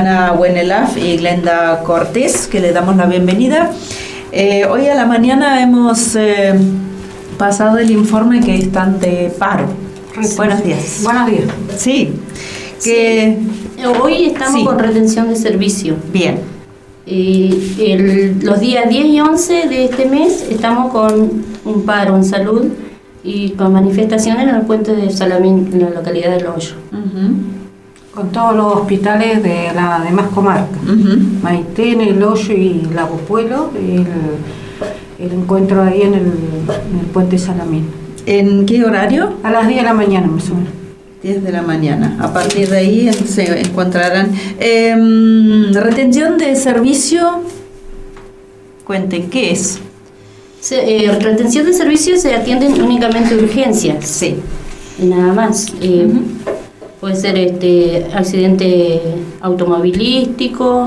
Ana Wenelaf y Glenda Cortés, que le damos la bienvenida. Hoy a la mañana hemos pasado el informe que están de paro. Buenos días. Buenos días. Sí. Sí. Hoy estamos con retención de servicio. Bien. Los días 10 y 11 de este mes estamos con un paro en salud y con manifestaciones en el puente de Salamín, en la localidad del Hoyo. Con todos los hospitales de las demás comarcas. Maitén, El Hoyo y Lago Puelo, el encuentro ahí en el puente Salamín. ¿En qué horario? A las 10 de la mañana más o menos. 10 de la mañana. A partir de ahí se encontrarán. Retención de servicio, cuenten, ¿qué es? Retención de servicio se atienden únicamente urgencias. Sí. Y nada más. Puede ser accidente automovilístico.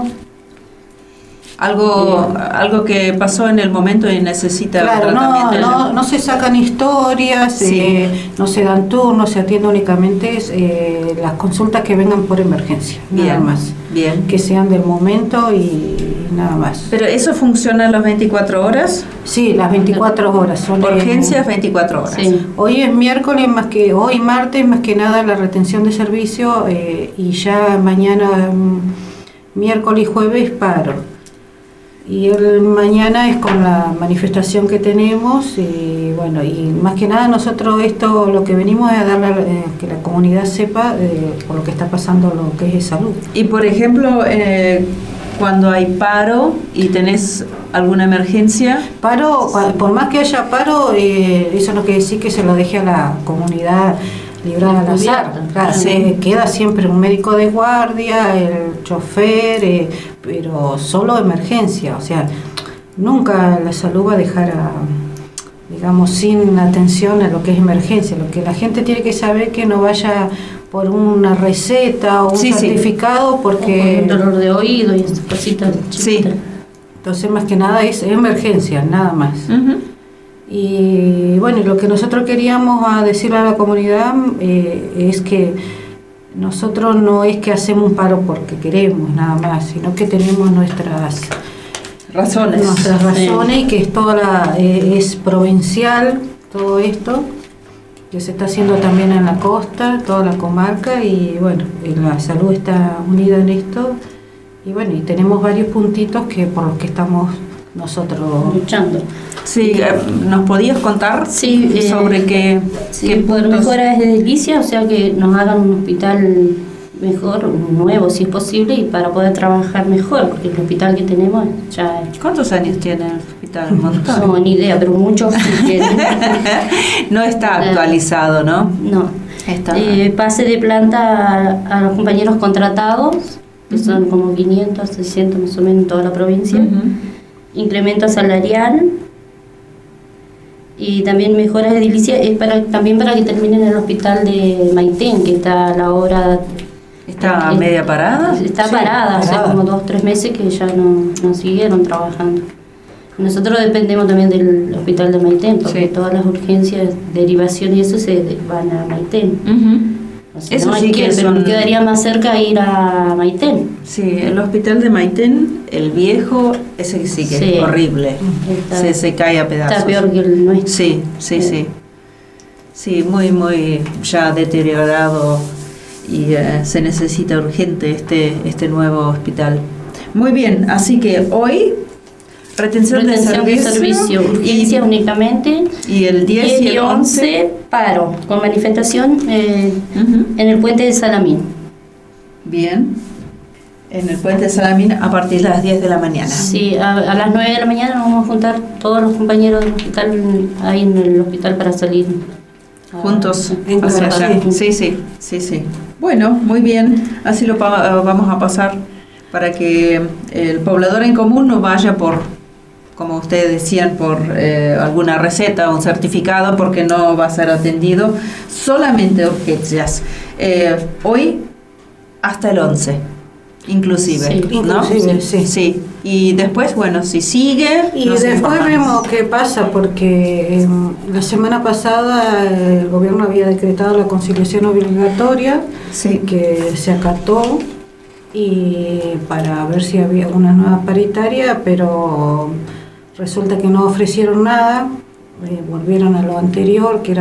Algo que pasó en el momento y necesita tratamiento. No se sacan historias, sí. No se dan turnos, se atiende únicamente las consultas que vengan por emergencia, bien, nada más. Bien. Que sean del momento y nada más. ¿Pero eso funciona las 24 horas? Sí, las 24 horas. Son urgencias 24 horas. Sí. Hoy es miércoles, hoy martes, más que nada la retención de servicio y ya mañana miércoles y jueves paro. Y el mañana es con la manifestación que tenemos y bueno, y más que nada nosotros lo que venimos es a darle que la comunidad sepa por lo que está pasando lo que es salud. Y por ejemplo, cuando hay paro y tenés alguna emergencia. Paro, por más que haya paro, eso no quiere decir que se lo deje a la comunidad librada al azar. Claro, sí. Queda siempre un médico de guardia, el chofer, pero solo emergencia. O sea, nunca la salud va a dejar digamos, sin atención a lo que es emergencia. Lo que la gente tiene que saber que no vaya por una receta o un certificado porque... O por un dolor de oído y esas cositas chiquitas. Sí. Entonces, más que nada es emergencia, nada más. Y bueno, lo que nosotros queríamos decirle a la comunidad es que nosotros no es que hacemos un paro porque queremos nada más, sino que tenemos nuestras razones y que es provincial todo esto que se está haciendo también en la costa, toda la comarca y bueno, la salud está unida en esto y bueno, y tenemos varios puntitos por los que estamos nosotros luchando. Sí, ¿nos podías contar sobre qué por mejoras de edilicia, o sea que nos hagan un hospital mejor, nuevo si es posible, y para poder trabajar mejor, porque el hospital que tenemos ya... ¿Cuántos años tiene el hospital? ¿Un montón? No, ni idea, pero muchos sí tienen. No está actualizado, ¿no? No. Pase de planta a los compañeros contratados, que son como 500, 600 más o menos en toda la provincia. Incremento salarial y también mejoras edilicias también para que terminen el hospital de Maitén, que está a la hora... ¿Está media parada? Está parada, hace como 2 o 3 meses que ya no siguieron trabajando. Nosotros dependemos también del hospital de Maitén, porque todas las urgencias, derivación y eso se van a Maitén. O sea, eso no sí que pero quedaría más cerca ir a Maitén. Sí, el hospital de Maitén, el viejo, ese sí que es horrible. Se cae a pedazos. Está peor que el nuestro. Sí. Sí, muy, muy ya deteriorado y se necesita urgente este nuevo hospital. Muy bien, así que hoy retención de servicio, urgencia únicamente. Y el 10 y el 11 paro, con manifestación en el puente de Salamín. Bien. En el puente de Salamín a partir de las 10 de la mañana. Sí, a las 9 de la mañana nos vamos a juntar todos los compañeros del hospital ahí en el hospital para salir juntos hacia allá. Sí. Bueno, muy bien. Así lo vamos a pasar para que el poblador en común no vaya como ustedes decían, por alguna receta o un certificado, porque no va a ser atendido, solamente urgencias. Hoy hasta el 11, inclusive, ¿no? Sí. Y después, bueno, si sigue... Y después vemos qué pasa, porque la semana pasada el gobierno había decretado la conciliación obligatoria, que se acató. y para ver si había una nueva paritaria, pero resulta que no ofrecieron nada, volvieron a lo anterior, que era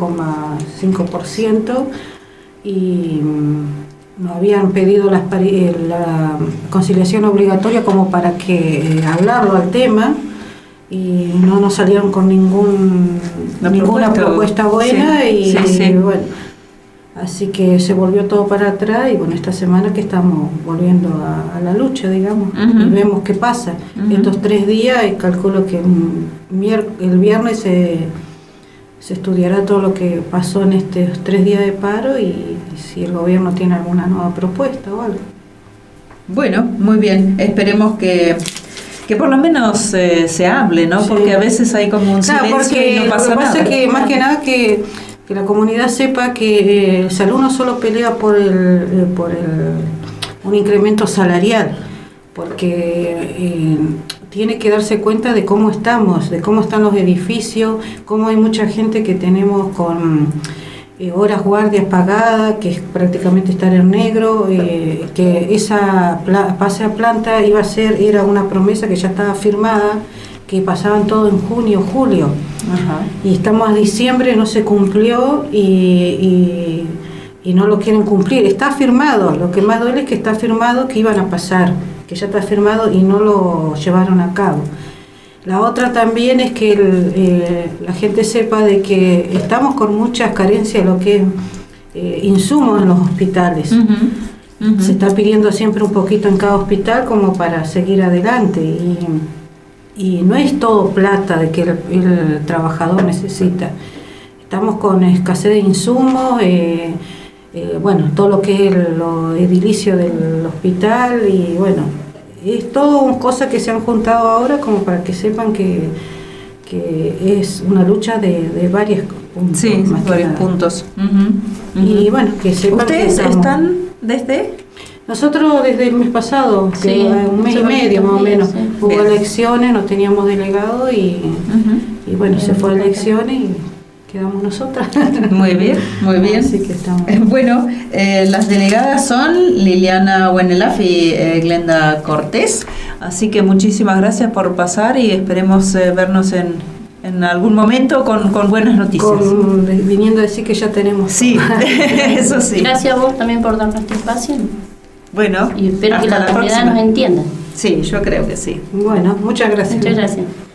5,5%, y no habían pedido la conciliación obligatoria como para que hablarlo al tema, y no nos salieron con ninguna propuesta buena, sí. Y bueno, así que se volvió todo para atrás, y bueno, esta semana que estamos volviendo a la lucha, digamos, y vemos qué pasa. Estos 3 días, y calculo que el viernes se estudiará todo lo que pasó en estos 3 días de paro, y si el gobierno tiene alguna nueva propuesta o algo. Bueno, muy bien, esperemos que por lo menos se hable, ¿no? Sí. Porque a veces hay como un silencio y no pasa nada. Lo que pasa es que más que nada que la comunidad sepa que Salud no solo pelea por un incremento salarial, porque tiene que darse cuenta de cómo estamos, de cómo están los edificios, cómo hay mucha gente que tenemos con horas guardias pagadas, que es prácticamente estar en negro, que esa pase a planta era una promesa que ya estaba firmada, que pasaban todo en junio, julio. Ajá. Y estamos a diciembre, no se cumplió y no lo quieren cumplir. Está firmado, lo que más duele es que está firmado que iban a pasar, que ya está firmado y no lo llevaron a cabo. La otra también es que la gente sepa de que estamos con muchas carencias de lo que es insumos en los hospitales. Se está pidiendo siempre un poquito en cada hospital como para seguir adelante, y no es todo plata de que el trabajador necesita. Estamos con escasez de insumos, bueno, todo lo que es lo edilicio del hospital, y bueno, es todo cosas que se han juntado ahora como para que sepan que es una lucha de varios puntos. Sí, varios puntos. Y bueno, que sepan. ¿Ustedes están desde? Nosotros desde el mes pasado, sí, un mes y medio más o menos, sí. Hubo bien. Elecciones, no teníamos delegado y bueno, se fue a elecciones y quedamos nosotras. Muy bien, muy bien. Así que estamos. Bueno, las delegadas son Liliana Wenelaf y Glenda Cortés, así que muchísimas gracias por pasar y esperemos vernos en algún momento con buenas noticias. Viniendo a decir que ya tenemos. Sí, eso sí. Gracias a vos también por darnos este espacio. Bueno, y espero que la comunidad nos entienda. Sí, yo creo que sí. Bueno, muchas gracias. Muchas gracias.